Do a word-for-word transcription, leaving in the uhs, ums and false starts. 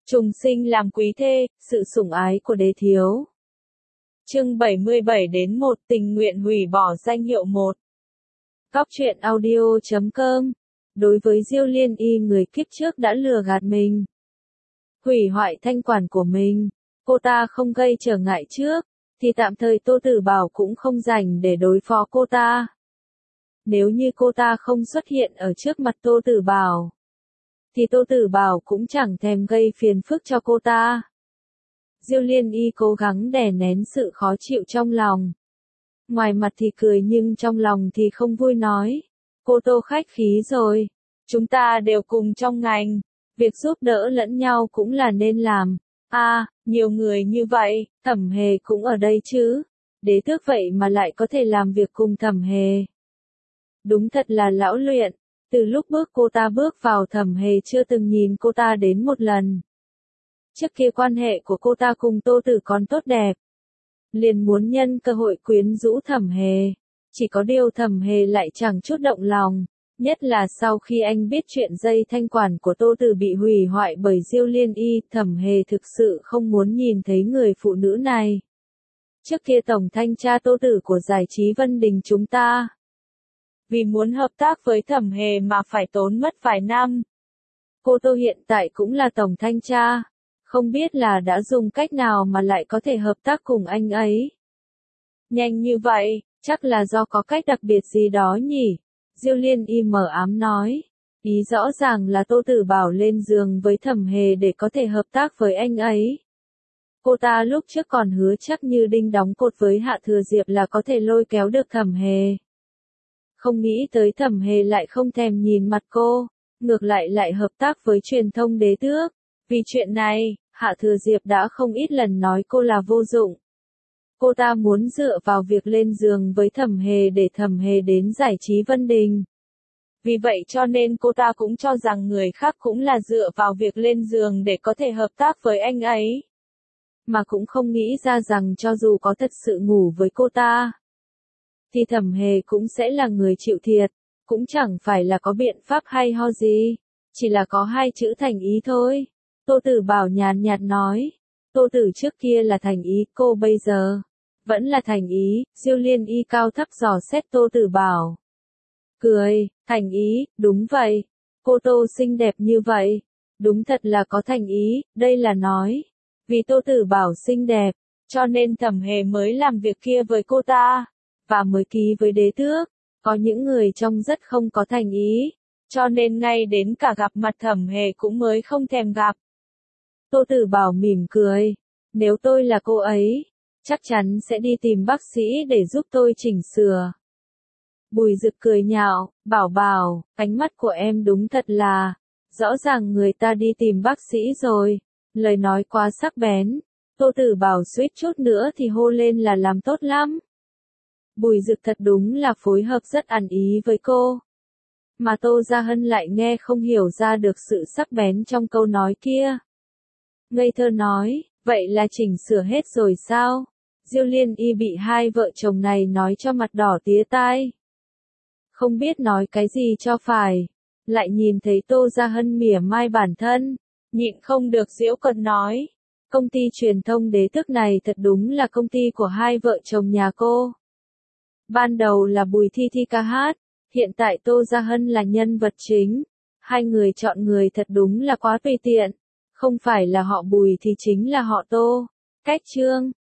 Trùng sinh làm quý thê, sự sủng ái của đế thiếu. Chương bảy mươi bảy đến một tình nguyện hủy bỏ danh hiệu một. Cóc truyện audio chấm com. Đối với Diêu Liên Y, người kiếp trước đã lừa gạt mình, hủy hoại thanh quản của mình, cô ta không gây trở ngại trước, thì tạm thời Tô Tử Bảo cũng không rảnh để đối phó cô ta. Nếu như cô ta không xuất hiện ở trước mặt Tô Tử Bảo, thì Tô Tử Bảo cũng chẳng thèm gây phiền phức cho cô ta. Diêu Liên Y cố gắng đè nén sự khó chịu trong lòng. Ngoài mặt thì cười nhưng trong lòng thì không vui nói. Cô Tô khách khí rồi. Chúng ta đều cùng trong ngành. Việc giúp đỡ lẫn nhau cũng là nên làm. À, nhiều người như vậy, Thẩm Hề cũng ở đây chứ. Đế tước vậy mà lại có thể làm việc cùng Thẩm Hề. Đúng thật là lão luyện. Từ lúc bước cô ta bước vào, Thẩm Hề chưa từng nhìn cô ta đến một lần. Trước kia quan hệ của cô ta cùng Tô Tử còn tốt đẹp, liền muốn nhân cơ hội quyến rũ Thẩm Hề. Chỉ có điều Thẩm Hề lại chẳng chút động lòng, nhất là sau khi anh biết chuyện dây thanh quản của Tô Tử bị hủy hoại bởi Diêu Liên Y, Thẩm Hề thực sự không muốn nhìn thấy người phụ nữ này. Trước kia tổng thanh tra Tô Tử của giải trí Vân Đình chúng ta, vì muốn hợp tác với Thẩm Hề mà phải tốn mất vài năm. Cô Tô hiện tại cũng là tổng thanh tra, không biết là đã dùng cách nào mà lại có thể hợp tác cùng anh ấy. Nhanh như vậy, chắc là do có cách đặc biệt gì đó nhỉ? Diêu Liên Y mờ ám nói. Ý rõ ràng là Tô Tử Bảo lên giường với Thẩm Hề để có thể hợp tác với anh ấy. Cô ta lúc trước còn hứa chắc như đinh đóng cột với Hạ Thừa Diệp là có thể lôi kéo được Thẩm Hề. Không nghĩ tới Thẩm Hề lại không thèm nhìn mặt cô, ngược lại lại hợp tác với truyền thông đế tước. Vì chuyện này, Hạ Thừa Diệp đã không ít lần nói cô là vô dụng. Cô ta muốn dựa vào việc lên giường với Thẩm Hề để Thẩm Hề đến giải trí Vân Đình. Vì vậy cho nên cô ta cũng cho rằng người khác cũng là dựa vào việc lên giường để có thể hợp tác với anh ấy. Mà cũng không nghĩ ra rằng cho dù có thật sự ngủ với cô ta, thì Thẩm Hề cũng sẽ là người chịu thiệt, cũng chẳng phải là có biện pháp hay ho gì, chỉ là có hai chữ thành ý thôi. Tô Tử Bảo nhàn nhạt nói, Tô Tử trước kia là thành ý, cô bây giờ vẫn là thành ý. Diêu Liên Y cao thấp dò xét Tô Tử Bảo. Cười, thành ý, đúng vậy. Cô Tô xinh đẹp như vậy, đúng thật là có thành ý, đây là nói. Vì Tô Tử Bảo xinh đẹp, cho nên Thẩm Hề mới làm việc kia với cô ta, và mới ký với đế tước. Có những người trông rất không có thành ý, cho nên ngay đến cả gặp mặt Thẩm Hề cũng mới không thèm gặp. Tô Tử Bảo mỉm cười, nếu tôi là cô ấy, chắc chắn sẽ đi tìm bác sĩ để giúp tôi chỉnh sửa. Bùi Dực cười nhạo, Bảo Bảo, ánh mắt của em đúng thật là, rõ ràng người ta đi tìm bác sĩ rồi, lời nói quá sắc bén. Tô Tử Bảo suýt chút nữa thì hô lên là làm tốt lắm. Bùi Dực thật đúng là phối hợp rất ăn ý với cô. Mà Tô Gia Hân lại nghe không hiểu ra được sự sắc bén trong câu nói kia. Ngây thơ nói, vậy là chỉnh sửa hết rồi sao? Diêu Liên Y bị hai vợ chồng này nói cho mặt đỏ tía tai. Không biết nói cái gì cho phải. Lại nhìn thấy Tô Gia Hân mỉa mai bản thân, nhịn không được giễu cợt nói. Công ty truyền thông đế tước này thật đúng là công ty của hai vợ chồng nhà cô. Ban đầu là Bùi Thi Thi ca hát, hiện tại Tô Gia Hân là nhân vật chính. Hai người chọn người thật đúng là quá tùy tiện. Không phải là họ Bùi thì chính là họ Tô. Cách chương.